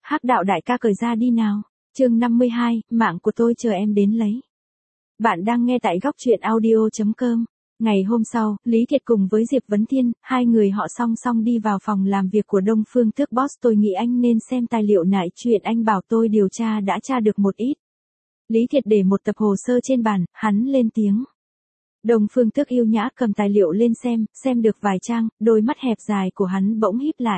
Hắc đạo đại ca cởi ra đi nào. Chương 52, mạng của tôi chờ em đến lấy. Bạn đang nghe tại góc truyện audio.com. Ngày hôm sau, Lý Kiệt cùng với Diệp Vấn Thiên, hai người họ song song đi vào phòng làm việc của Đông Phương Tước Boss. Tôi nghĩ anh nên xem tài liệu nại chuyện anh bảo tôi điều tra đã tra được một ít. Lý Kiệt để một tập hồ sơ trên bàn, hắn lên tiếng. Đông Phương Tước yêu nhã cầm tài liệu lên xem được vài trang, đôi mắt hẹp dài của hắn bỗng híp lại.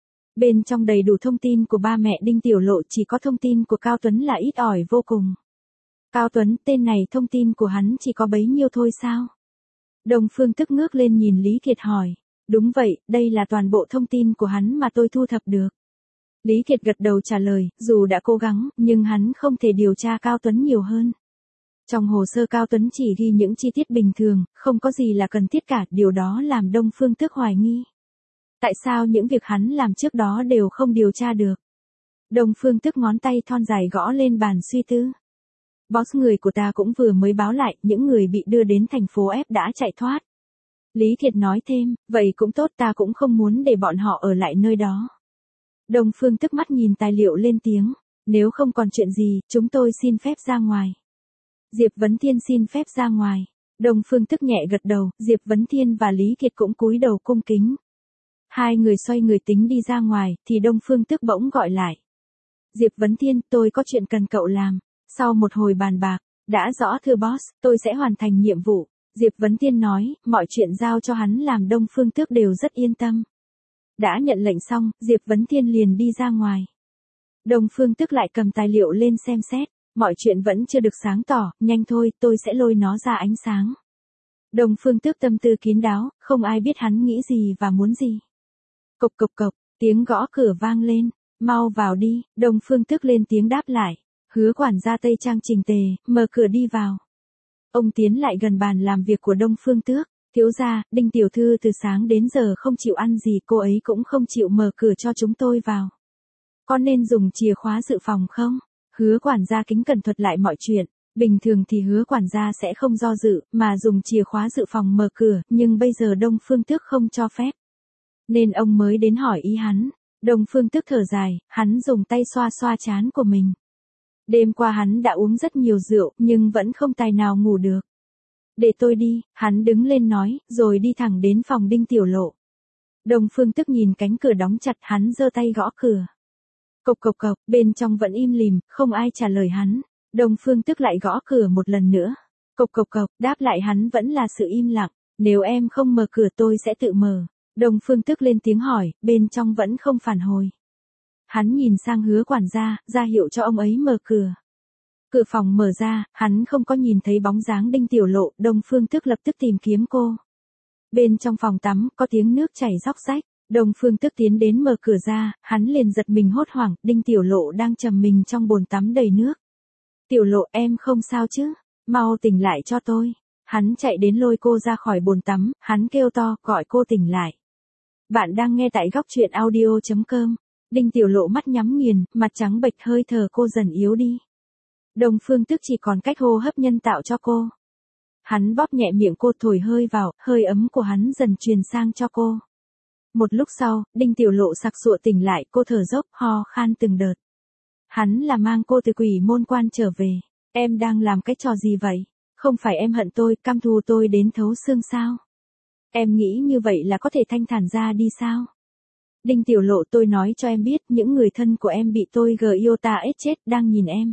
Bên trong đầy đủ thông tin của ba mẹ Đinh Tiểu Lộ, chỉ có thông tin của Cao Tuấn là ít ỏi vô cùng. Cao Tuấn, tên này thông tin của hắn chỉ có bấy nhiêu thôi sao? Đông Phương Tước ngước lên nhìn Lý Kiệt hỏi. Đúng vậy, đây là toàn bộ thông tin của hắn mà tôi thu thập được. Lý Kiệt gật đầu trả lời, dù đã cố gắng, nhưng hắn không thể điều tra Cao Tuấn nhiều hơn. Trong hồ sơ Cao Tuấn chỉ ghi những chi tiết bình thường, không có gì là cần thiết cả, điều đó làm Đông Phương Tước hoài nghi. Tại sao những việc hắn làm trước đó đều không điều tra được? Đông Phương Tước ngón tay thon dài gõ lên bàn suy tư. Boss, người của ta cũng vừa mới báo lại, những người bị đưa đến thành phố F đã chạy thoát. Lý Kiệt nói thêm, vậy cũng tốt, ta cũng không muốn để bọn họ ở lại nơi đó. Đông Phương Tước mắt nhìn tài liệu lên tiếng, nếu không còn chuyện gì, chúng tôi xin phép ra ngoài. Diệp Vấn Thiên xin phép ra ngoài. Đông Phương Tước nhẹ gật đầu, Diệp Vấn Thiên và Lý Kiệt cũng cúi đầu cung kính. Hai người xoay người tính đi ra ngoài, thì Đông Phương Tước bỗng gọi lại. Diệp Vấn Thiên, tôi có chuyện cần cậu làm. Sau một hồi bàn bạc, đã rõ thưa boss, tôi sẽ hoàn thành nhiệm vụ. Diệp Vấn Thiên nói, mọi chuyện giao cho hắn làm Đông Phương Tước đều rất yên tâm. Đã nhận lệnh xong, Diệp Vấn Thiên liền đi ra ngoài. Đông Phương Tước lại cầm tài liệu lên xem xét, mọi chuyện vẫn chưa được sáng tỏ, nhanh thôi, tôi sẽ lôi nó ra ánh sáng. Đông Phương Tước tâm tư kín đáo, không ai biết hắn nghĩ gì và muốn gì. Cộc cộc cộc, tiếng gõ cửa vang lên, mau vào đi, Đông Phương Tước lên tiếng đáp lại. Hứa quản gia tây trang chỉnh tề, mở cửa đi vào. Ông tiến lại gần bàn làm việc của Đông Phương Tước, thiếu gia, Đinh tiểu thư từ sáng đến giờ không chịu ăn gì, cô ấy cũng không chịu mở cửa cho chúng tôi vào. Có nên dùng chìa khóa dự phòng không? Hứa quản gia kính cẩn thuật lại mọi chuyện, bình thường thì hứa quản gia sẽ không do dự, mà dùng chìa khóa dự phòng mở cửa, nhưng bây giờ Đông Phương Tước không cho phép. Nên ông mới đến hỏi ý hắn. Đông Phương Tước thở dài, hắn dùng tay xoa xoa trán của mình. Đêm qua hắn đã uống rất nhiều rượu, nhưng vẫn không tài nào ngủ được. Để tôi đi, hắn đứng lên nói, rồi đi thẳng đến phòng Đinh Tiểu Lộ. Đông Phương Tước nhìn cánh cửa đóng chặt, hắn giơ tay gõ cửa. Cộc cộc cộc, bên trong vẫn im lìm, không ai trả lời hắn. Đông Phương Tước lại gõ cửa một lần nữa. Cộc cộc cộc, đáp lại hắn vẫn là sự im lặng. Nếu em không mở cửa tôi sẽ tự mở. Đông Phương Tước lên tiếng hỏi, bên trong vẫn không phản hồi. Hắn nhìn sang hứa quản gia, ra hiệu cho ông ấy mở cửa. Cửa phòng mở ra, hắn không có nhìn thấy bóng dáng Đinh Tiểu Lộ, Đông Phương Tước lập tức tìm kiếm cô. Bên trong phòng tắm, có tiếng nước chảy róc rách. Đông Phương Tước tiến đến mở cửa ra, hắn liền giật mình hốt hoảng, Đinh Tiểu Lộ đang trầm mình trong bồn tắm đầy nước. Tiểu Lộ, em không sao chứ? Mau tỉnh lại cho tôi. Hắn chạy đến lôi cô ra khỏi bồn tắm, hắn kêu to, gọi cô tỉnh lại. Bạn đang nghe tại góc truyện audio.com. Đinh Tiểu Lộ mắt nhắm nghiền, mặt trắng bệch, hơi thở cô dần yếu đi. Đông Phương Tước chỉ còn cách hô hấp nhân tạo cho cô. Hắn bóp nhẹ miệng cô, thổi hơi vào, hơi ấm của hắn dần truyền sang cho cô. Một lúc sau, Đinh Tiểu Lộ sặc sụa tỉnh lại, cô thở dốc, ho khan từng đợt. Hắn là mang cô từ Quỷ Môn Quan trở về. Em đang làm cái trò gì vậy? Không phải em hận tôi, căm thù tôi đến thấu xương sao? Em nghĩ như vậy là có thể thanh thản ra đi sao? Đinh Tiểu Lộ, tôi nói cho em biết, những người thân của em bị tôi Giota ết chết, đang nhìn em.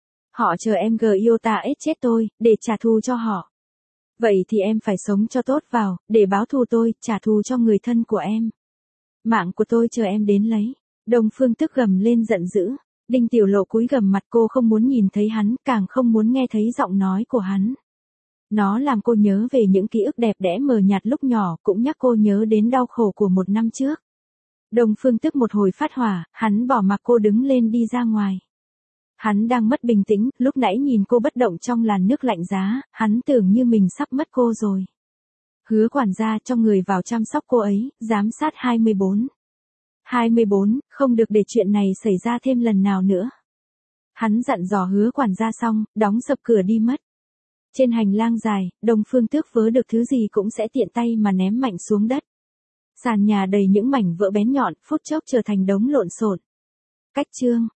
Họ chờ em Giota ết chết tôi, để trả thù cho họ. Vậy thì em phải sống cho tốt vào, để báo thù tôi, trả thù cho người thân của em. Mạng của tôi chờ em đến lấy. Đông Phương Tước gầm lên giận dữ. Đinh Tiểu Lộ cúi gằm mặt, cô không muốn nhìn thấy hắn, càng không muốn nghe thấy giọng nói của hắn. Nó làm cô nhớ về những ký ức đẹp đẽ mờ nhạt lúc nhỏ, cũng nhắc cô nhớ đến đau khổ của một năm trước. Đông Phương Tước một hồi phát hỏa, hắn bỏ mặc cô đứng lên đi ra ngoài. Hắn đang mất bình tĩnh, lúc nãy nhìn cô bất động trong làn nước lạnh giá, hắn tưởng như mình sắp mất cô rồi. Hứa quản gia cho người vào chăm sóc cô ấy, giám sát 24. 24, không được để chuyện này xảy ra thêm lần nào nữa. Hắn dặn dò hứa quản gia xong, đóng sập cửa đi mất. Trên hành lang dài, Đông Phương Tước vớ được thứ gì cũng sẽ tiện tay mà ném mạnh xuống đất. Sàn nhà đầy những mảnh vỡ bén nhọn, phút chốc trở thành đống lộn xộn. Cách chương